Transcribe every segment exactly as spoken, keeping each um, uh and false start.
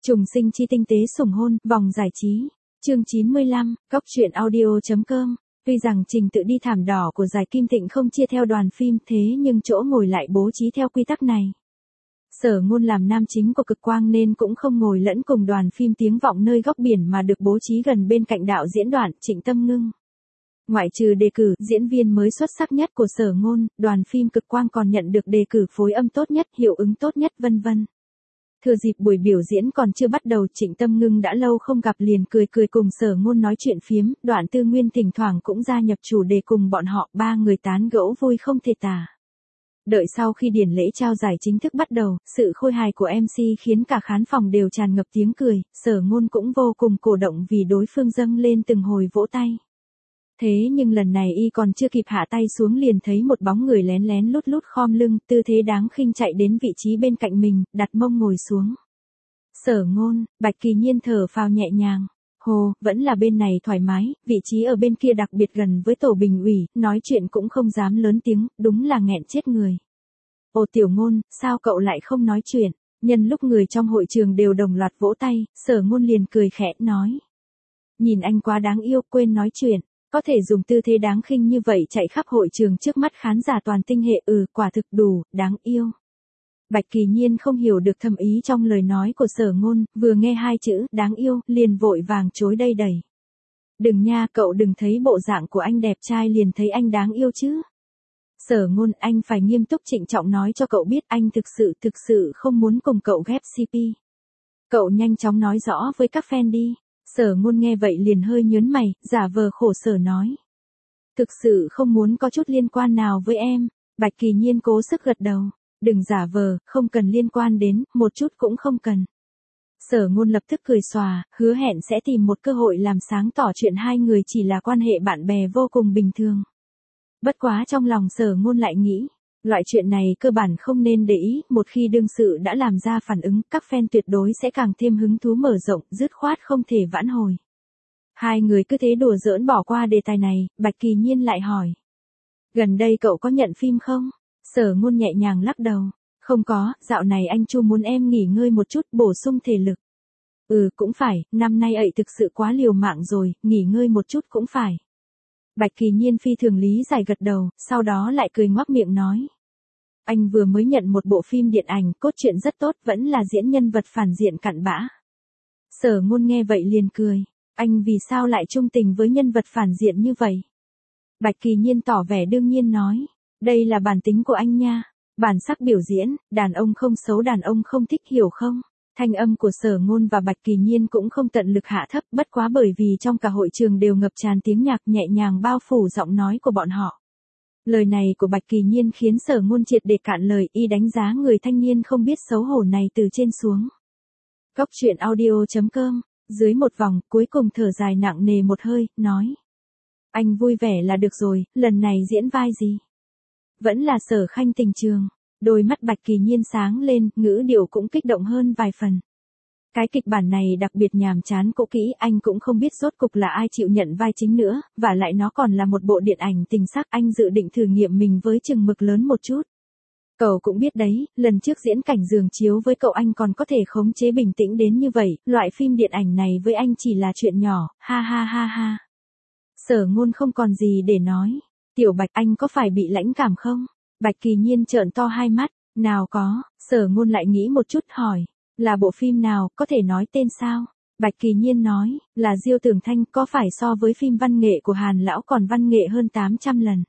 Trùng sinh chi tinh tế sủng hôn, vòng giải trí. Chương chín mươi lăm, cóc truyện audio.com. Tuy rằng trình tự đi thảm đỏ của giải Kim Thịnh không chia theo đoàn phim thế nhưng chỗ ngồi lại bố trí theo quy tắc này. Sở Ngôn làm nam chính của Cực Quang nên cũng không ngồi lẫn cùng đoàn phim tiếng vọng nơi góc biển mà được bố trí gần bên cạnh đạo diễn Đoạn, Trịnh Tâm Ngưng. Ngoại trừ đề cử diễn viên mới xuất sắc nhất của Sở Ngôn, đoàn phim Cực Quang còn nhận được đề cử phối âm tốt nhất, hiệu ứng tốt nhất vân vân. Thừa dịp buổi biểu diễn còn chưa bắt đầu, Trịnh Tâm Ngưng đã lâu không gặp liền cười cười cùng Sở Ngôn nói chuyện phiếm, Đoạn Tư Nguyên thỉnh thoảng cũng gia nhập chủ đề cùng bọn họ, ba người tán gẫu vui không thể tả. Đợi sau khi điển lễ trao giải chính thức bắt đầu, sự khôi hài của em xê khiến cả khán phòng đều tràn ngập tiếng cười, Sở Ngôn cũng vô cùng cổ động vì đối phương dâng lên từng hồi vỗ tay. Thế nhưng lần này y còn chưa kịp hạ tay xuống liền thấy một bóng người lén lén lút lút khom lưng, tư thế đáng khinh chạy đến vị trí bên cạnh mình, đặt mông ngồi xuống. Sở Ngôn, Bạch Kỳ Nhiên thở phào nhẹ nhàng. Hồ, vẫn là bên này thoải mái, vị trí ở bên kia đặc biệt gần với tổ bình ủy, nói chuyện cũng không dám lớn tiếng, đúng là nghẹn chết người. Ồ Tiểu Ngôn, sao cậu lại không nói chuyện? Nhân lúc người trong hội trường đều đồng loạt vỗ tay, Sở Ngôn liền cười khẽ, nói. Nhìn anh quá đáng yêu, quên nói chuyện. Có thể dùng tư thế đáng khinh như vậy chạy khắp hội trường trước mắt khán giả toàn tinh hệ, ừ, quả thực đủ, đáng yêu. Bạch Kỳ Nhiên không hiểu được thâm ý trong lời nói của Sở Ngôn, vừa nghe hai chữ, đáng yêu, liền vội vàng chối đây đẩy. Đừng nha, cậu đừng thấy bộ dạng của anh đẹp trai liền thấy anh đáng yêu chứ. Sở Ngôn, anh phải nghiêm túc trịnh trọng nói cho cậu biết anh thực sự thực sự không muốn cùng cậu ghép xê pê. Cậu nhanh chóng nói rõ với các fan đi. Sở Ngôn nghe vậy liền hơi nhớn mày, giả vờ khổ sở nói. Thực sự không muốn có chút liên quan nào với em. Bạch Kỳ Nhiên cố sức gật đầu. Đừng giả vờ, không cần liên quan đến, một chút cũng không cần. Sở Ngôn lập tức cười xòa, hứa hẹn sẽ tìm một cơ hội làm sáng tỏ chuyện hai người chỉ là quan hệ bạn bè vô cùng bình thường. Bất quá trong lòng Sở Ngôn lại nghĩ. Loại chuyện này cơ bản không nên để ý, một khi đương sự đã làm ra phản ứng, các fan tuyệt đối sẽ càng thêm hứng thú mở rộng, dứt khoát không thể vãn hồi. Hai người cứ thế đùa giỡn bỏ qua đề tài này, Bạch Kỳ Nhiên lại hỏi. Gần đây cậu có nhận phim không? Sở Ngôn nhẹ nhàng lắc đầu. Không có, dạo này anh Chu muốn em nghỉ ngơi một chút, bổ sung thể lực. Ừ, cũng phải, năm nay ậy thực sự quá liều mạng rồi, nghỉ ngơi một chút cũng phải. Bạch Kỳ Nhiên phi thường lý giải gật đầu, sau đó lại cười ngoác miệng nói. Anh vừa mới nhận một bộ phim điện ảnh, cốt truyện rất tốt, vẫn là diễn nhân vật phản diện cặn bã. Sở Ngôn nghe vậy liền cười. Anh vì sao lại trung tình với nhân vật phản diện như vậy? Bạch Kỳ Nhiên tỏ vẻ đương nhiên nói. Đây là bản tính của anh nha. Bản sắc biểu diễn, đàn ông không xấu đàn ông không thích, hiểu không? Thanh âm của Sở Ngôn và Bạch Kỳ Nhiên cũng không tận lực hạ thấp, bất quá bởi vì trong cả hội trường đều ngập tràn tiếng nhạc nhẹ nhàng bao phủ giọng nói của bọn họ. Lời này của Bạch Kỳ Nhiên khiến Sở Ngôn triệt để cạn lời, y đánh giá người thanh niên không biết xấu hổ này từ trên xuống. Cóc truyện audio.com, dưới một vòng, cuối cùng thở dài nặng nề một hơi, nói. Anh vui vẻ là được rồi, lần này diễn vai gì? Vẫn là Sở Khanh Tình Trường. Đôi mắt Bạch Kỳ Nhiên sáng lên, ngữ điệu cũng kích động hơn vài phần. Cái kịch bản này đặc biệt nhàm chán cũ kỹ, anh cũng không biết rốt cục là ai chịu nhận vai chính nữa, và lại nó còn là một bộ điện ảnh tình sắc, anh dự định thử nghiệm mình với chừng mực lớn một chút. Cậu cũng biết đấy, lần trước diễn cảnh giường chiếu với cậu anh còn có thể khống chế bình tĩnh đến như vậy, loại phim điện ảnh này với anh chỉ là chuyện nhỏ, ha ha ha ha. Sở Ngôn không còn gì để nói. Tiểu Bạch, anh có phải bị lãnh cảm không? Bạch Kỳ Nhiên trợn to hai mắt, nào có, Sở Ngôn lại nghĩ một chút hỏi, là bộ phim nào, có thể nói tên sao? Bạch Kỳ Nhiên nói, là Diêu Tường Thanh, có phải so với phim văn nghệ của Hàn Lão còn văn nghệ hơn tám trăm lần.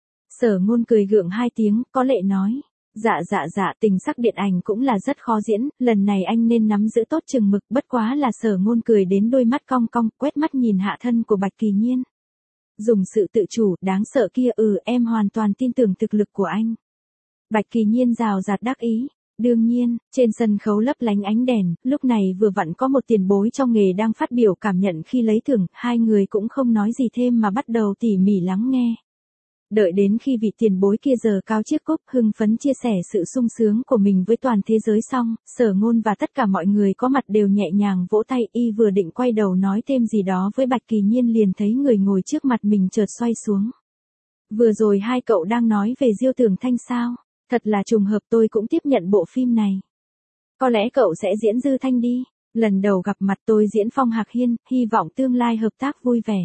Sở Ngôn cười gượng hai tiếng, có lệ nói, dạ dạ dạ, tình sắc điện ảnh cũng là rất khó diễn, lần này anh nên nắm giữ tốt chừng mực, bất quá là Sở Ngôn cười đến đôi mắt cong cong, quét mắt nhìn hạ thân của Bạch Kỳ Nhiên. Dùng sự tự chủ, đáng sợ kia, ừ, em hoàn toàn tin tưởng thực lực của anh. Bạch Kỳ Nhiên rào rạt đắc ý. Đương nhiên, trên sân khấu lấp lánh ánh đèn, lúc này vừa vặn có một tiền bối trong nghề đang phát biểu cảm nhận khi lấy thưởng, hai người cũng không nói gì thêm mà bắt đầu tỉ mỉ lắng nghe. Đợi đến khi vị tiền bối kia giơ cao chiếc cúp, hưng phấn chia sẻ sự sung sướng của mình với toàn thế giới xong, Sở Ngôn và tất cả mọi người có mặt đều nhẹ nhàng vỗ tay, y vừa định quay đầu nói thêm gì đó với Bạch Kỳ Nhiên liền thấy người ngồi trước mặt mình chợt xoay xuống. Vừa rồi hai cậu đang nói về Diêu Tường Thanh sao? Thật là trùng hợp, tôi cũng tiếp nhận bộ phim này. Có lẽ cậu sẽ diễn Dư Thanh đi. Lần đầu gặp mặt tôi diễn Phong Hạc Hiên, hy vọng tương lai hợp tác vui vẻ.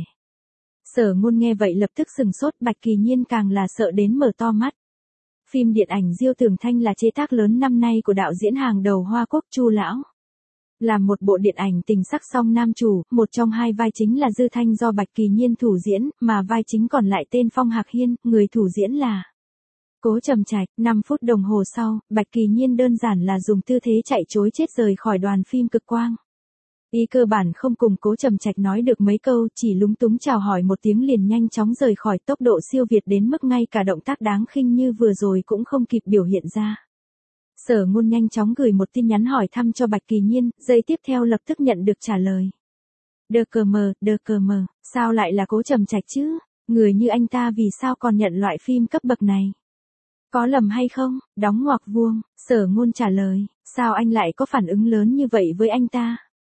Sở Ngôn nghe vậy lập tức sừng sốt, Bạch Kỳ Nhiên càng là sợ đến mở to mắt. Phim điện ảnh Diêu Tường Thanh là chế tác lớn năm nay của đạo diễn hàng đầu Hoa Quốc Chu Lão. Là một bộ điện ảnh tình sắc song nam chủ, một trong hai vai chính là Dư Thanh do Bạch Kỳ Nhiên thủ diễn, mà vai chính còn lại tên Phong Hạc Hiên, người thủ diễn là Cố Trầm Trạch. năm phút đồng hồ sau, Bạch Kỳ Nhiên đơn giản là dùng tư thế chạy trối chết rời khỏi đoàn phim Cực Quang. Y cơ bản không cùng Cố Trầm Trạch nói được mấy câu, chỉ lúng túng chào hỏi một tiếng liền nhanh chóng rời khỏi, tốc độ siêu việt đến mức ngay cả động tác đáng khinh như vừa rồi cũng không kịp biểu hiện ra. Sở Ngôn nhanh chóng gửi một tin nhắn hỏi thăm cho Bạch Kỳ Nhiên, giây tiếp theo lập tức nhận được trả lời. Đờ cờ mờ, đờ cờ mờ, sao lại là Cố Trầm Trạch chứ? Người như anh ta vì sao còn nhận loại phim cấp bậc này? Có lầm hay không? Đóng ngoặc vuông, Sở Ngôn trả lời, sao anh lại có phản ứng lớn như vậy với anh ta?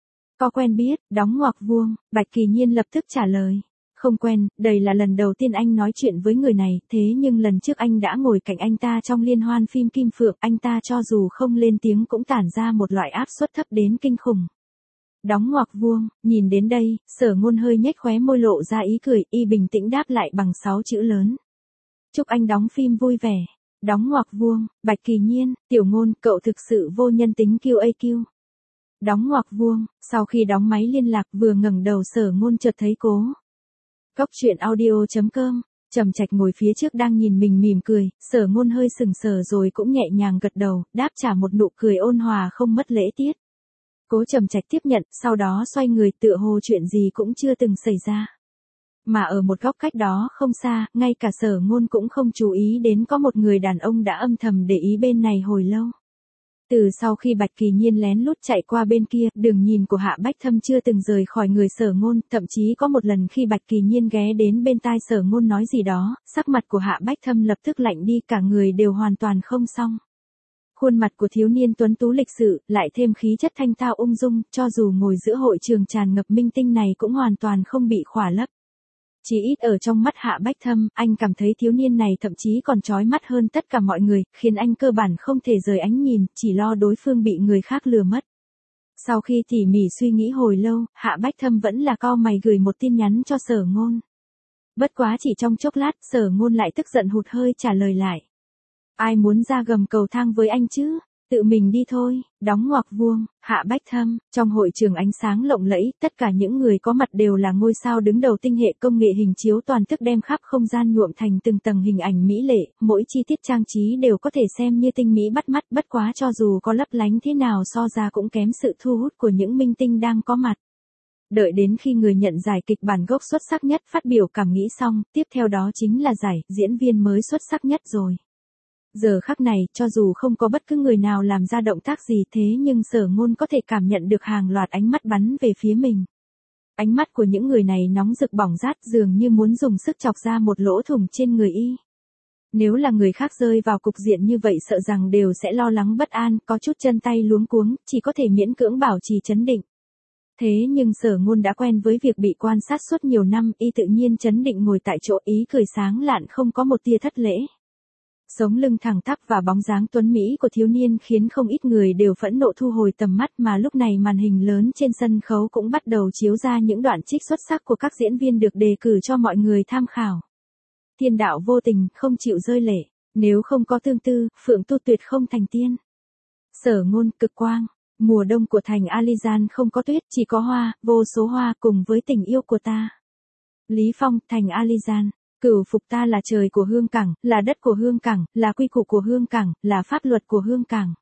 Có quen biết, đóng ngoặc vuông, Bạch Kỳ Nhiên lập tức trả lời. Không quen, đây là lần đầu tiên anh nói chuyện với người này, thế nhưng lần trước anh đã ngồi cạnh anh ta trong liên hoan phim Kim Phượng, anh ta cho dù không lên tiếng cũng tản ra một loại áp suất thấp đến kinh khủng. Đóng ngoặc vuông, nhìn đến đây, Sở Ngôn hơi nhếch khóe môi lộ ra ý cười, y bình tĩnh đáp lại bằng sáu chữ lớn. Chúc anh đóng phim vui vẻ. Đóng ngoặc vuông, Bạch Kỳ Nhiên, Tiểu Ngôn, cậu thực sự vô nhân tính Q A Q. Đóng ngoặc vuông, sau khi đóng máy liên lạc vừa ngẩng đầu Sở Ngôn chợt thấy Cố. Cốc truyện audio chấm com, Trầm Trạch ngồi phía trước đang nhìn mình mỉm cười, Sở Ngôn hơi sừng sờ rồi cũng nhẹ nhàng gật đầu, đáp trả một nụ cười ôn hòa không mất lễ tiết. Cố Trầm Trạch tiếp nhận, sau đó xoay người tựa hồ chuyện gì cũng chưa từng xảy ra. Mà ở một góc cách đó không xa, ngay cả Sở Ngôn cũng không chú ý đến có một người đàn ông đã âm thầm để ý bên này hồi lâu. Từ sau khi Bạch Kỳ Nhiên lén lút chạy qua bên kia, đường nhìn của Hạ Bách Thâm chưa từng rời khỏi người Sở Ngôn, thậm chí có một lần khi Bạch Kỳ Nhiên ghé đến bên tai Sở Ngôn nói gì đó, sắc mặt của Hạ Bách Thâm lập tức lạnh đi, cả người đều hoàn toàn không xong. Khuôn mặt của thiếu niên tuấn tú lịch sự, lại thêm khí chất thanh thao ung dung, cho dù ngồi giữa hội trường tràn ngập minh tinh này cũng hoàn toàn không bị khỏa lấp. Chỉ ít ở trong mắt Hạ Bách Thâm, anh cảm thấy thiếu niên này thậm chí còn chói mắt hơn tất cả mọi người, khiến anh cơ bản không thể rời ánh nhìn, chỉ lo đối phương bị người khác lừa mất. Sau khi tỉ mỉ suy nghĩ hồi lâu, Hạ Bách Thâm vẫn là cau mày gửi một tin nhắn cho Sở Ngôn. Bất quá chỉ trong chốc lát, Sở Ngôn lại tức giận hụt hơi trả lời lại. Ai muốn ra gầm cầu thang với anh chứ? Tự mình đi thôi. Đóng ngoặc vuông, Hạ Bách Thâm, trong hội trường ánh sáng lộng lẫy, tất cả những người có mặt đều là ngôi sao đứng đầu tinh hệ công nghệ hình chiếu toàn thức đem khắp không gian nhuộm thành từng tầng hình ảnh mỹ lệ, mỗi chi tiết trang trí đều có thể xem như tinh mỹ bắt mắt, bất quá cho dù có lấp lánh thế nào so ra cũng kém sự thu hút của những minh tinh đang có mặt. Đợi đến khi người nhận giải kịch bản gốc xuất sắc nhất phát biểu cảm nghĩ xong, tiếp theo đó chính là giải diễn viên mới xuất sắc nhất rồi. Giờ khắc này, cho dù không có bất cứ người nào làm ra động tác gì thế nhưng Sở Ngôn có thể cảm nhận được hàng loạt ánh mắt bắn về phía mình. Ánh mắt của những người này nóng rực bỏng rát dường như muốn dùng sức chọc ra một lỗ thủng trên người y. Nếu là người khác rơi vào cục diện như vậy sợ rằng đều sẽ lo lắng bất an, có chút chân tay luống cuống, chỉ có thể miễn cưỡng bảo trì trấn định. Thế nhưng Sở Ngôn đã quen với việc bị quan sát suốt nhiều năm, y tự nhiên trấn định ngồi tại chỗ, ý cười sáng lạn không có một tia thất lễ. Sống lưng thẳng tắp và bóng dáng tuấn mỹ của thiếu niên khiến không ít người đều phẫn nộ thu hồi tầm mắt, mà lúc này màn hình lớn trên sân khấu cũng bắt đầu chiếu ra những đoạn trích xuất sắc của các diễn viên được đề cử cho mọi người tham khảo. Thiên đạo vô tình, không chịu rơi lệ, nếu không có tương tư, Phượng Tu tuyệt không thành tiên. Sở Ngôn, Cực Quang, mùa đông của thành Alizan không có tuyết, chỉ có hoa, vô số hoa cùng với tình yêu của ta. Lý Phong, thành Alizan. Cửu phục ta là trời của Hương Cảng, là đất của Hương Cảng, là quy củ của Hương Cảng, là pháp luật của Hương Cảng.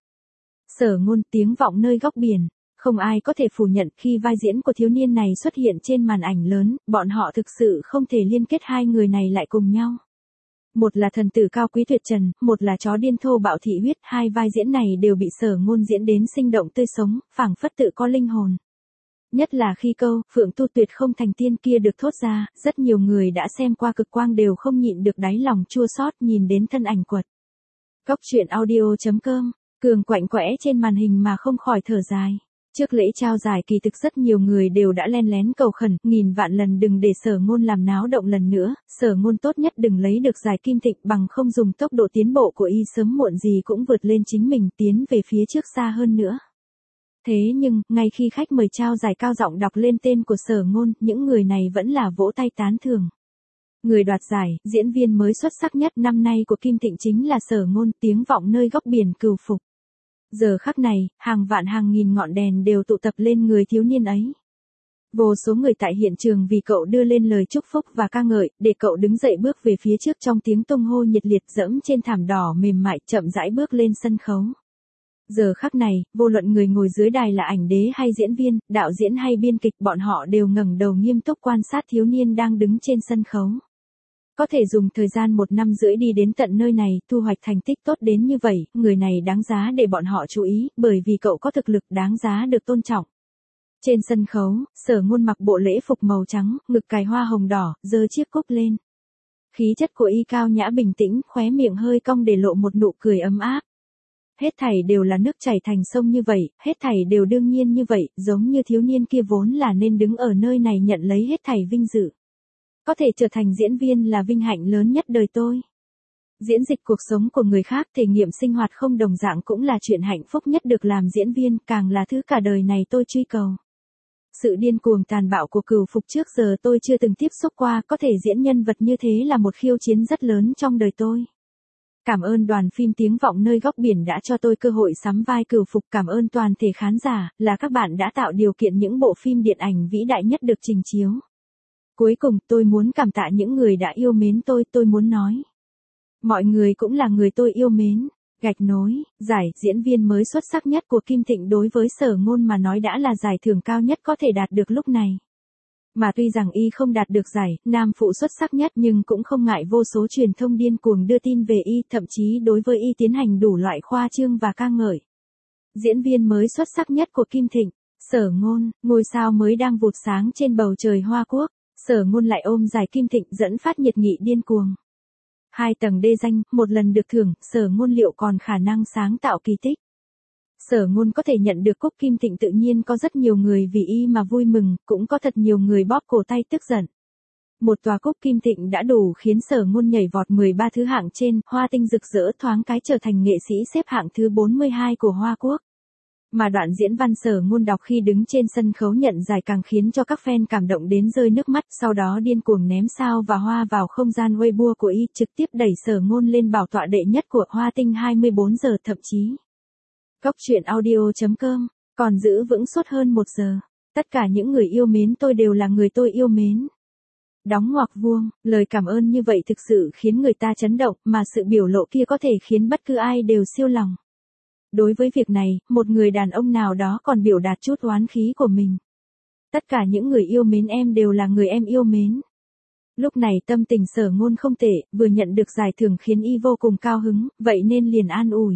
Sở Ngôn, tiếng vọng nơi góc biển. Không ai có thể phủ nhận khi vai diễn của thiếu niên này xuất hiện trên màn ảnh lớn, bọn họ thực sự không thể liên kết hai người này lại cùng nhau. Một là thần tử cao quý tuyệt trần, một là chó điên thô bạo thị huyết, hai vai diễn này đều bị Sở Ngôn diễn đến sinh động tươi sống, phảng phất tự có linh hồn. Nhất là khi câu, Phượng Tu tuyệt không thành tiên kia được thốt ra, rất nhiều người đã xem qua Cực Quang đều không nhịn được đáy lòng chua xót nhìn đến thân ảnh quật. Cốc truyện audio chấm com, Cường quạnh quẽ trên màn hình mà không khỏi thở dài. Trước lễ trao giải kỳ thực rất nhiều người đều đã len lén cầu khẩn, nghìn vạn lần đừng để Sở Ngôn làm náo động lần nữa, Sở Ngôn tốt nhất đừng lấy được giải Kim Thịnh, bằng không dùng tốc độ tiến bộ của y sớm muộn gì cũng vượt lên chính mình, tiến về phía trước xa hơn nữa. Thế nhưng, ngay khi khách mời trao giải cao giọng đọc lên tên của Sở Ngôn, những người này vẫn là vỗ tay tán thưởng. Người đoạt giải, diễn viên mới xuất sắc nhất năm nay của Kim Thịnh chính là Sở Ngôn, tiếng vọng nơi góc biển Cửu Phục. Giờ khắc này, hàng vạn hàng nghìn ngọn đèn đều tụ tập lên người thiếu niên ấy. Vô số người tại hiện trường vì cậu đưa lên lời chúc phúc và ca ngợi, để cậu đứng dậy bước về phía trước trong tiếng tung hô nhiệt liệt, dẫm trên thảm đỏ mềm mại chậm rãi bước lên sân khấu. Giờ khắc này, vô luận người ngồi dưới đài là ảnh đế hay diễn viên, đạo diễn hay biên kịch, bọn họ đều ngẩng đầu nghiêm túc quan sát thiếu niên đang đứng trên sân khấu. Có thể dùng thời gian một năm rưỡi đi đến tận nơi này, thu hoạch thành tích tốt đến như vậy, người này đáng giá để bọn họ chú ý, bởi vì cậu có thực lực đáng giá được tôn trọng. Trên sân khấu, Sở Ngôn mặc bộ lễ phục màu trắng, ngực cài hoa hồng đỏ, giơ chiếc cúc lên. Khí chất của y cao nhã bình tĩnh, khóe miệng hơi cong để lộ một nụ cười ấm áp. Hết thảy đều là nước chảy thành sông như vậy, hết thảy đều đương nhiên như vậy, giống như thiếu niên kia vốn là nên đứng ở nơi này nhận lấy hết thảy vinh dự. Có thể trở thành diễn viên là vinh hạnh lớn nhất đời tôi. Diễn dịch cuộc sống của người khác, thể nghiệm sinh hoạt không đồng dạng cũng là chuyện hạnh phúc nhất, được làm diễn viên, càng là thứ cả đời này tôi truy cầu. Sự điên cuồng tàn bạo của Cửu Phục trước giờ tôi chưa từng tiếp xúc qua, có thể diễn nhân vật như thế là một khiêu chiến rất lớn trong đời tôi. Cảm ơn đoàn phim Tiếng Vọng Nơi Góc Biển đã cho tôi cơ hội sắm vai Cửu Phục, cảm ơn toàn thể khán giả, là các bạn đã tạo điều kiện những bộ phim điện ảnh vĩ đại nhất được trình chiếu. Cuối cùng, tôi muốn cảm tạ những người đã yêu mến tôi, tôi muốn nói. Mọi người cũng là người tôi yêu mến. Gạch nối, giải diễn viên mới xuất sắc nhất của Kim Thịnh đối với Sở Ngôn mà nói đã là giải thưởng cao nhất có thể đạt được lúc này. Mà tuy rằng y không đạt được giải nam phụ xuất sắc nhất, nhưng cũng không ngại vô số truyền thông điên cuồng đưa tin về y, thậm chí đối với y tiến hành đủ loại khoa trương và ca ngợi. Diễn viên mới xuất sắc nhất của Kim Thịnh, Sở Ngôn, ngôi sao mới đang vụt sáng trên bầu trời Hoa Quốc. Sở Ngôn lại ôm giải Kim Thịnh, dẫn phát nhiệt nghị điên cuồng. Hai tầng đê danh, một lần được thưởng, Sở Ngôn liệu còn khả năng sáng tạo kỳ tích. Sở Ngôn có thể nhận được cúp Kim Thịnh, tự nhiên có rất nhiều người vì y mà vui mừng, cũng có thật nhiều người bóp cổ tay tức giận. Một tòa cúp Kim Thịnh đã đủ khiến Sở Ngôn nhảy vọt mười ba thứ hạng trên, hoa tinh rực rỡ thoáng cái trở thành nghệ sĩ xếp hạng thứ bốn mươi hai của Hoa Quốc. Mà đoạn diễn văn Sở Ngôn đọc khi đứng trên sân khấu nhận giải càng khiến cho các fan cảm động đến rơi nước mắt, sau đó điên cuồng ném sao và hoa vào không gian Weibo của y, trực tiếp đẩy Sở Ngôn lên bảo tọa đệ nhất của Hoa Tinh hai mươi bốn giờ thậm chí. Góc truyện audio chấm com, còn giữ vững suốt hơn một giờ. Tất cả những người yêu mến tôi đều là người tôi yêu mến. Đóng ngoặc vuông, lời cảm ơn như vậy thực sự khiến người ta chấn động, mà sự biểu lộ kia có thể khiến bất cứ ai đều siêu lòng. Đối với việc này, một người đàn ông nào đó còn biểu đạt chút oán khí của mình. Tất cả những người yêu mến em đều là người em yêu mến. Lúc này tâm tình Sở Ngôn không tệ, vừa nhận được giải thưởng khiến y vô cùng cao hứng, vậy nên liền an ủi.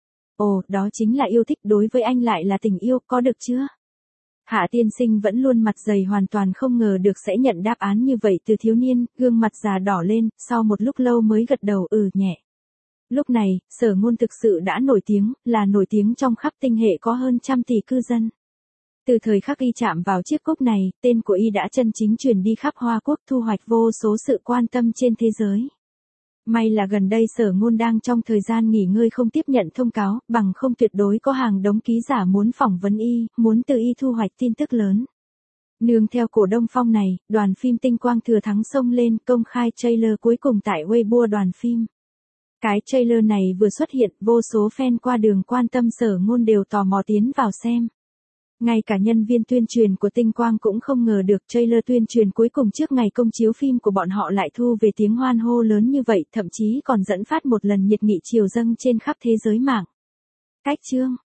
Ồ, đó chính là yêu thích, đối với anh lại là tình yêu, có được chưa? Hạ tiên sinh vẫn luôn mặt dày, hoàn toàn không ngờ được sẽ nhận đáp án như vậy từ thiếu niên, gương mặt già đỏ lên, sau một lúc lâu mới gật đầu ừ nhẹ. Lúc này, Sở Ngôn thực sự đã nổi tiếng, là nổi tiếng trong khắp tinh hệ có hơn trăm tỷ cư dân. Từ thời khắc y chạm vào chiếc cúp này, tên của y đã chân chính truyền đi khắp Hoa Quốc, thu hoạch vô số sự quan tâm trên thế giới. May là gần đây Sở Ngôn đang trong thời gian nghỉ ngơi không tiếp nhận thông cáo, bằng không tuyệt đối có hàng đống ký giả muốn phỏng vấn y, muốn từ y thu hoạch tin tức lớn. Nương theo cổ đông phong này, đoàn phim Tinh Quang thừa thắng xông lên công khai trailer cuối cùng tại Weibo đoàn phim. Cái trailer này vừa xuất hiện, vô số fan qua đường quan tâm Sở Ngôn đều tò mò tiến vào xem. Ngay cả nhân viên tuyên truyền của Tinh Quang cũng không ngờ được trailer tuyên truyền cuối cùng trước ngày công chiếu phim của bọn họ lại thu về tiếng hoan hô lớn như vậy, thậm chí còn dẫn phát một lần nhiệt nghị triều dâng trên khắp thế giới mạng. Cách chương